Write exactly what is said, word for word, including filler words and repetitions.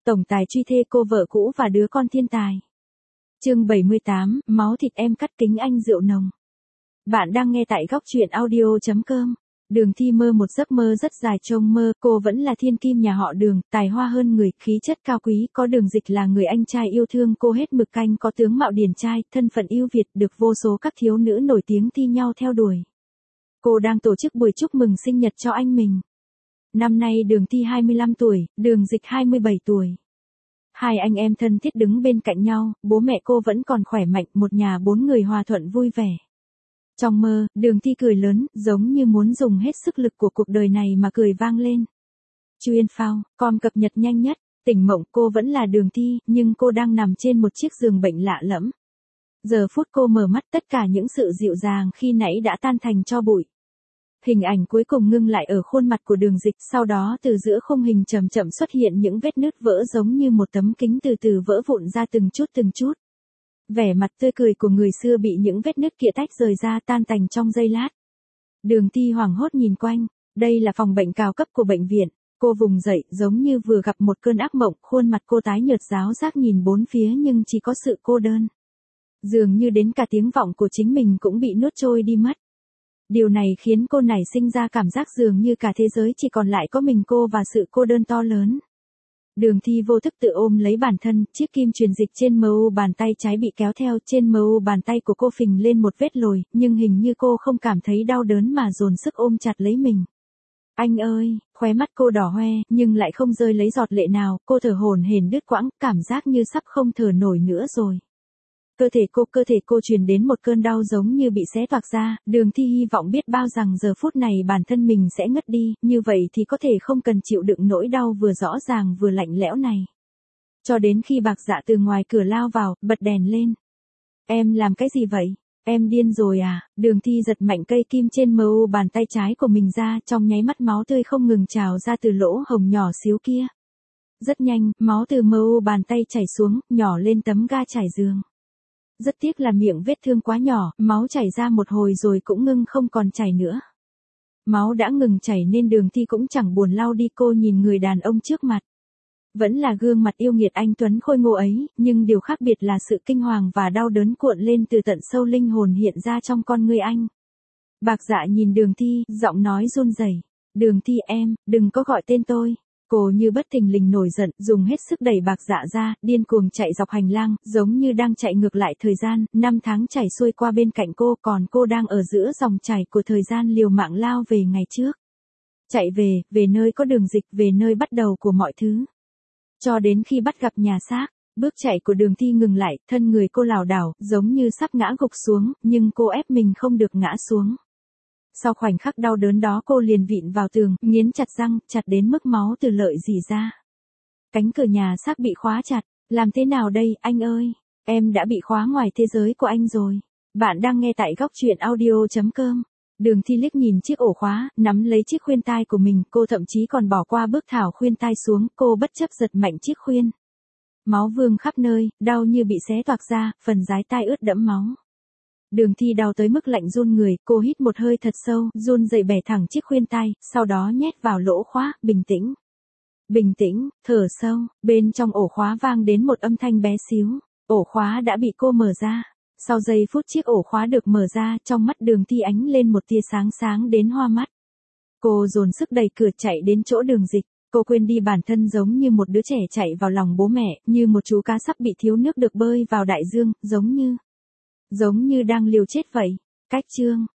tổng tài truy thê cô vợ cũ và đứa con thiên tài. Chương bảy mươi tám, máu thịt em cắt kính anh rượu nồng. Bạn đang nghe tại góc truyện audio chấm com. Đường Thi mơ một giấc mơ rất dài trong mơ, cô vẫn là thiên kim nhà họ Đường, tài hoa hơn người, khí chất cao quý, có Đường Dịch là người anh trai yêu thương cô hết mực, canh có tướng mạo điển trai, thân phận yêu Việt, được vô số các thiếu nữ nổi tiếng thi nhau theo đuổi. Cô đang tổ chức buổi chúc mừng sinh nhật cho anh mình. Năm nay Đường Thi hai mươi lăm tuổi, Đường Dịch hai mươi bảy tuổi. Hai anh em thân thiết đứng bên cạnh nhau, bố mẹ cô vẫn còn khỏe mạnh, một nhà bốn người hòa thuận vui vẻ. Trong mơ, Đường Thi cười lớn, giống như muốn dùng hết sức lực của cuộc đời này mà cười vang lên. Chuyên phao, com cập nhật nhanh nhất, tỉnh mộng cô vẫn là Đường Thi, nhưng cô đang nằm trên một chiếc giường bệnh lạ lẫm. Giờ phút cô mở mắt, tất cả những sự dịu dàng khi nãy đã tan thành tro bụi. Hình ảnh cuối cùng ngưng lại ở khuôn mặt của Đường Dịch, sau đó từ giữa khung hình chậm chậm xuất hiện những vết nứt vỡ giống như một tấm kính từ từ vỡ vụn ra từng chút từng chút. Vẻ mặt tươi cười của người xưa bị những vết nứt kia tách rời ra, tan tành trong giây lát. Đường Thi hoảng hốt nhìn quanh, đây là phòng bệnh cao cấp của bệnh viện. Cô vùng dậy giống như vừa gặp một cơn ác mộng, khuôn mặt cô tái nhợt ráo rác nhìn bốn phía nhưng chỉ có sự cô đơn. Dường như đến cả tiếng vọng của chính mình cũng bị nuốt trôi đi mất. Điều này khiến cô nảy sinh ra cảm giác dường như cả thế giới chỉ còn lại có mình cô và sự cô đơn to lớn. Đường Thi vô thức tự ôm lấy bản thân, chiếc kim truyền dịch trên mờ u bàn tay trái bị kéo theo, trên mờ u bàn tay của cô phình lên một vết lồi, nhưng hình như cô không cảm thấy đau đớn mà dồn sức ôm chặt lấy mình. Anh ơi, khóe mắt cô đỏ hoe, nhưng lại không rơi lấy giọt lệ nào, cô thở hổn hển đứt quãng, cảm giác như sắp không thở nổi nữa rồi. Cơ thể cô, cơ thể cô truyền đến một cơn đau giống như bị xé toạc ra, Đường Thi hy vọng biết bao rằng giờ phút này bản thân mình sẽ ngất đi, như vậy thì có thể không cần chịu đựng nỗi đau vừa rõ ràng vừa lạnh lẽo này. Cho đến khi Bạc Dạ từ ngoài cửa lao vào, bật đèn lên. Em làm cái gì vậy? Em điên rồi à? Đường Thi giật mạnh cây kim trên mờ u bàn tay trái của mình ra, trong nháy mắt máu tươi không ngừng trào ra từ lỗ hồng nhỏ xíu kia. Rất nhanh, máu từ mờ u bàn tay chảy xuống, nhỏ lên tấm ga trải giường. Rất tiếc là miệng vết thương quá nhỏ, máu chảy ra một hồi rồi cũng ngưng không còn chảy nữa. Máu đã ngừng chảy nên Đường Thi cũng chẳng buồn lau đi, cô nhìn người đàn ông trước mặt. Vẫn là gương mặt yêu nghiệt anh tuấn khôi ngô ấy, nhưng điều khác biệt là sự kinh hoàng và đau đớn cuộn lên từ tận sâu linh hồn hiện ra trong con ngươi anh. Bạc Dạ nhìn Đường Thi, giọng nói run rẩy. Đường Thi em, đừng có gọi tên tôi. Cô như bất thình lình nổi giận, dùng hết sức đẩy Bạc Dạ ra, điên cuồng chạy dọc hành lang, giống như đang chạy ngược lại thời gian, năm tháng chảy xuôi qua bên cạnh cô, còn cô đang ở giữa dòng chảy của thời gian liều mạng lao về ngày trước. Chạy về, về nơi có Đường Dịch, về nơi bắt đầu của mọi thứ. Cho đến khi bắt gặp nhà xác, bước chạy của Đường Thi ngừng lại, thân người cô lảo đảo, giống như sắp ngã gục xuống, nhưng cô ép mình không được ngã xuống. Sau khoảnh khắc đau đớn đó cô liền vịn vào tường, nghiến chặt răng, chặt đến mức máu từ lợi rỉ ra. Cánh cửa nhà xác bị khóa chặt, làm thế nào đây, anh ơi? Em đã bị khóa ngoài thế giới của anh rồi. Bạn đang nghe tại góc truyện audio chấm com. Đường Thi liếc nhìn chiếc ổ khóa, nắm lấy chiếc khuyên tai của mình, cô thậm chí còn bỏ qua bước tháo khuyên tai xuống, cô bất chấp giật mạnh chiếc khuyên. Máu vương khắp nơi, đau như bị xé toạc ra, phần dái tai ướt đẫm máu. Đường Thi đau tới mức lạnh run người, cô hít một hơi thật sâu, run rẩy bẻ thẳng chiếc khuyên tai, sau đó nhét vào lỗ khóa, bình tĩnh. Bình tĩnh, thở sâu, bên trong ổ khóa vang đến một âm thanh bé xíu, ổ khóa đã bị cô mở ra. Sau giây phút chiếc ổ khóa được mở ra, trong mắt Đường Thi ánh lên một tia sáng sáng đến hoa mắt. Cô dồn sức đẩy cửa chạy đến chỗ Đường Dịch, cô quên đi bản thân giống như một đứa trẻ chạy vào lòng bố mẹ, như một chú cá sắp bị thiếu nước được bơi vào đại dương, giống như... Giống như đang liều chết vậy. Cách chương,